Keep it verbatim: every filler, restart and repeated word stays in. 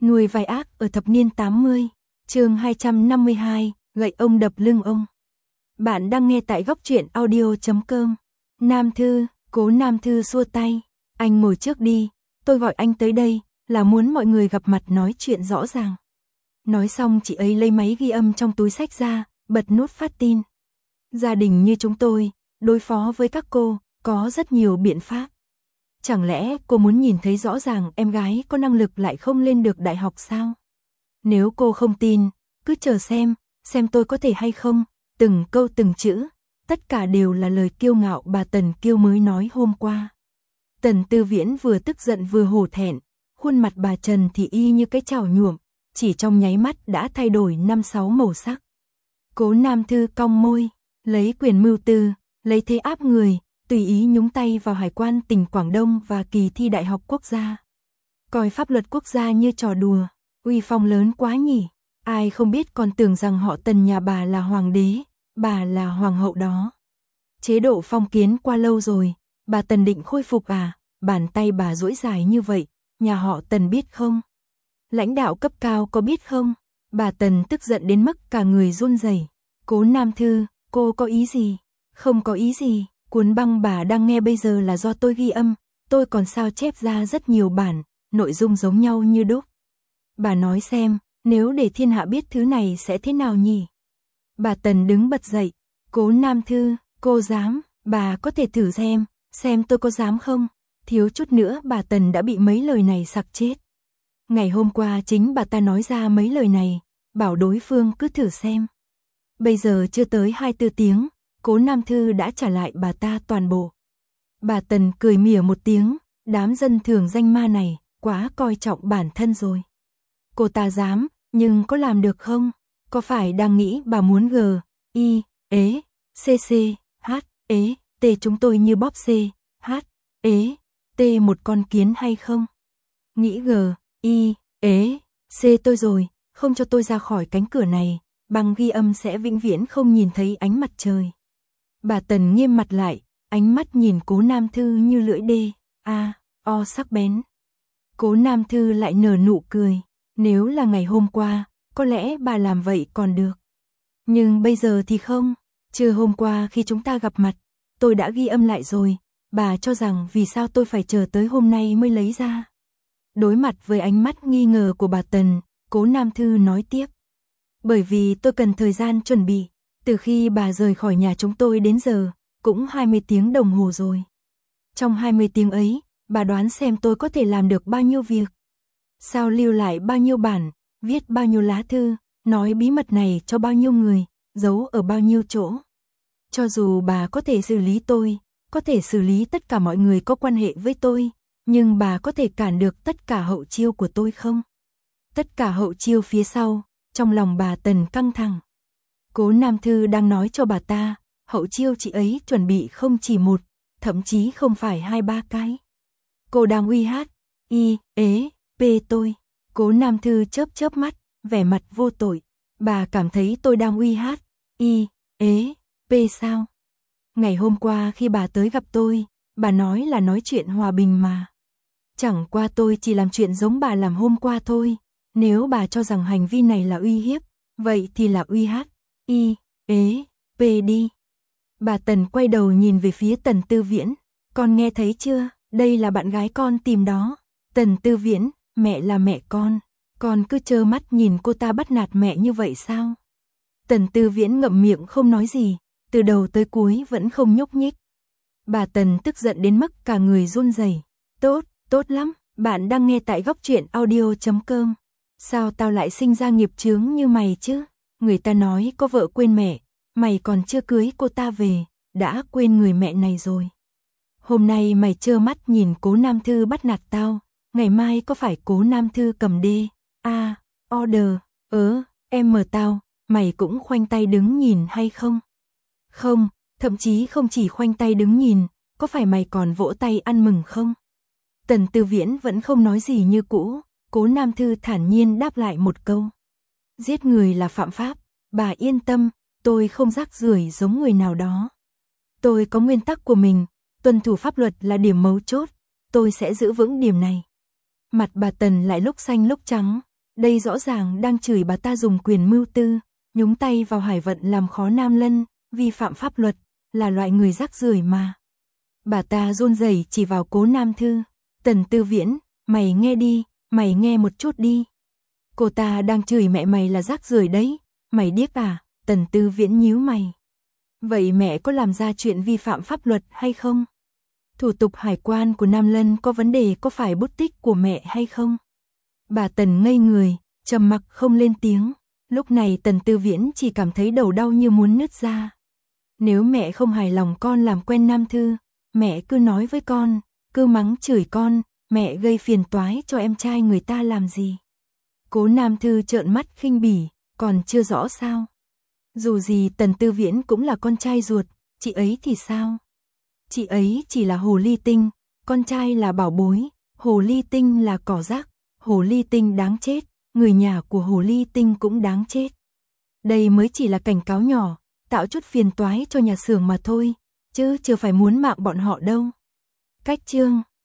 Nuôi vai ác ở thập niên tám mươi, chương hai trăm năm mươi hai, gậy ông đập lưng ông. Bạn đang nghe tại góc truyện audio chấm com. Nam Thư, Cố Nam Thư xua tay, anh ngồi trước đi, tôi gọi anh tới đây là muốn mọi người gặp mặt nói chuyện rõ ràng. Nói xong chị ấy lấy máy ghi âm trong túi xách ra, bật nút phát tin. Gia đình như chúng tôi, đối phó với các cô, có rất nhiều biện pháp. Chẳng lẽ cô muốn nhìn thấy rõ ràng em gái có năng lực lại không lên được đại học sao? Nếu cô không tin, cứ chờ xem, xem tôi có thể hay không, từng câu từng chữ, tất cả đều là lời kiêu ngạo bà Tần Kiêu mới nói hôm qua. Tần Tư Viễn vừa tức giận vừa hổ thẹn, khuôn mặt bà Trần thì y như cái chảo nhuộm, chỉ trong nháy mắt đã thay đổi năm sáu màu sắc. Cố Nam Thư cong môi, lấy quyền mưu tư, lấy thế áp người, tùy ý nhúng tay vào hải quan tỉnh Quảng Đông và kỳ thi đại học quốc gia. Coi pháp luật quốc gia như trò đùa, uy phong lớn quá nhỉ, ai không biết còn tưởng rằng họ Tần nhà bà là hoàng đế, bà là hoàng hậu đó. Chế độ phong kiến qua lâu rồi, bà Tần định khôi phục à, bàn tay bà duỗi dài như vậy, nhà họ Tần biết không? Lãnh đạo cấp cao có biết không? Bà Tần tức giận đến mức cả người run rẩy. Cố Nam Thư, cô có ý gì? Không có ý gì. Cuốn băng bà đang nghe bây giờ là do tôi ghi âm, tôi còn sao chép ra rất nhiều bản, nội dung giống nhau như đúc. Bà nói xem, nếu để thiên hạ biết thứ này sẽ thế nào nhỉ? Bà Tần đứng bật dậy, Cố Nam Thư, cô dám, bà có thể thử xem, xem tôi có dám không? Thiếu chút nữa bà Tần đã bị mấy lời này sặc chết. Ngày hôm qua chính bà ta nói ra mấy lời này, bảo đối phương cứ thử xem. Bây giờ chưa tới hai mươi bốn tiếng. Cố Nam Thư đã trả lại bà ta toàn bộ. Bà Tần cười mỉa một tiếng, đám dân thường danh ma này, quá coi trọng bản thân rồi. Cô ta dám, nhưng có làm được không? Có phải đang nghĩ bà muốn G, I, ế, C C, H, ế, T chúng tôi như bóp C, H, ế, T một con kiến hay không? Nghĩ G, I, ế, C tôi rồi, không cho tôi ra khỏi cánh cửa này, băng ghi âm sẽ vĩnh viễn không nhìn thấy ánh mặt trời. Bà Tần nghiêm mặt lại, ánh mắt nhìn Cố Nam Thư như lưỡi đê, a, o sắc bén. Cố Nam Thư lại nở nụ cười, nếu là ngày hôm qua, có lẽ bà làm vậy còn được. Nhưng bây giờ thì không, trưa hôm qua khi chúng ta gặp mặt, tôi đã ghi âm lại rồi, bà cho rằng vì sao tôi phải chờ tới hôm nay mới lấy ra. Đối mặt với ánh mắt nghi ngờ của bà Tần, Cố Nam Thư nói tiếp. Bởi vì tôi cần thời gian chuẩn bị. Từ khi bà rời khỏi nhà chúng tôi đến giờ, cũng hai mươi tiếng đồng hồ rồi. Trong hai mươi tiếng ấy, bà đoán xem tôi có thể làm được bao nhiêu việc. Sao lưu lại bao nhiêu bản, viết bao nhiêu lá thư, nói bí mật này cho bao nhiêu người, giấu ở bao nhiêu chỗ. Cho dù bà có thể xử lý tôi, có thể xử lý tất cả mọi người có quan hệ với tôi, nhưng bà có thể cản được tất cả hậu chiêu của tôi không? Tất cả hậu chiêu phía sau, trong lòng bà Tần căng thẳng. Cố Nam Thư đang nói cho bà ta, hậu chiêu chị ấy chuẩn bị không chỉ một, thậm chí không phải hai ba cái. Cô đang uy hát, I, ế, P tôi. Cố Nam Thư chớp chớp mắt, vẻ mặt vô tội. Bà cảm thấy tôi đang uy hát, I, ế, P sao? Ngày hôm qua khi bà tới gặp tôi, bà nói là nói chuyện hòa bình mà. Chẳng qua tôi chỉ làm chuyện giống bà làm hôm qua thôi. Nếu bà cho rằng hành vi này là uy hiếp, vậy thì là uy hát. I, ế, P đi. Bà Tần quay đầu nhìn về phía Tần Tư Viễn. Con nghe thấy chưa, đây là bạn gái con tìm đó. Tần Tư Viễn, mẹ là mẹ con. Con cứ trơ mắt nhìn cô ta bắt nạt mẹ như vậy sao? Tần Tư Viễn ngậm miệng không nói gì, từ đầu tới cuối vẫn không nhúc nhích. Bà Tần tức giận đến mức cả người run rẩy. Tốt, tốt lắm, bạn đang nghe tại góc truyện audio chấm com. Sao tao lại sinh ra nghiệp chướng như mày chứ? Người ta nói có vợ quên mẹ, mày còn chưa cưới cô ta về, đã quên người mẹ này rồi. Hôm nay mày trơ mắt nhìn Cố Nam Thư bắt nạt tao, ngày mai có phải Cố Nam Thư cầm đê, a, order, ớ, em mờ tao, mày cũng khoanh tay đứng nhìn hay không? Không, thậm chí không chỉ khoanh tay đứng nhìn, có phải mày còn vỗ tay ăn mừng không? Tần Tư Viễn vẫn không nói gì như cũ, Cố Nam Thư thản nhiên đáp lại một câu. Giết người là phạm pháp, bà yên tâm, tôi không rác rưởi giống người nào đó. Tôi có nguyên tắc của mình, tuân thủ pháp luật là điểm mấu chốt, tôi sẽ giữ vững điểm này. Mặt bà Tần lại lúc xanh lúc trắng, Đây rõ ràng đang chửi bà ta dùng quyền mưu tư, nhúng tay vào Hải Vận làm khó Nam Lân, vi phạm pháp luật, là loại người rác rưởi mà. Bà ta run rẩy chỉ vào Cố Nam Thư, Tần Tư Viễn, mày nghe đi, mày nghe một chút đi. Cô ta đang chửi mẹ mày là rác rưởi đấy, mày điếc à? Tần Tư Viễn nhíu mày. Vậy mẹ có làm ra chuyện vi phạm pháp luật hay không? Thủ tục hải quan của Nam Lân có vấn đề có phải bút tích của mẹ hay không? Bà Tần ngây người, trầm mặc không lên tiếng. Lúc này Tần Tư Viễn chỉ cảm thấy đầu đau như muốn nứt ra. Nếu mẹ không hài lòng con làm quen Nam Thư, mẹ cứ nói với con, cứ mắng chửi con, mẹ gây phiền toái cho em trai người ta làm gì? Cố Nam Thư trợn mắt khinh bỉ, còn chưa rõ sao? Dù gì Tần Tư Viễn cũng là con trai ruột, chị ấy thì sao? Chị ấy chỉ là hồ ly tinh, con trai là bảo bối, hồ ly tinh là cỏ rác, hồ ly tinh đáng chết, người nhà của hồ ly tinh cũng đáng chết. Đây mới chỉ là cảnh cáo nhỏ, tạo chút phiền toái cho nhà xưởng mà thôi, chứ chưa phải muốn mạng bọn họ đâu. Cách chương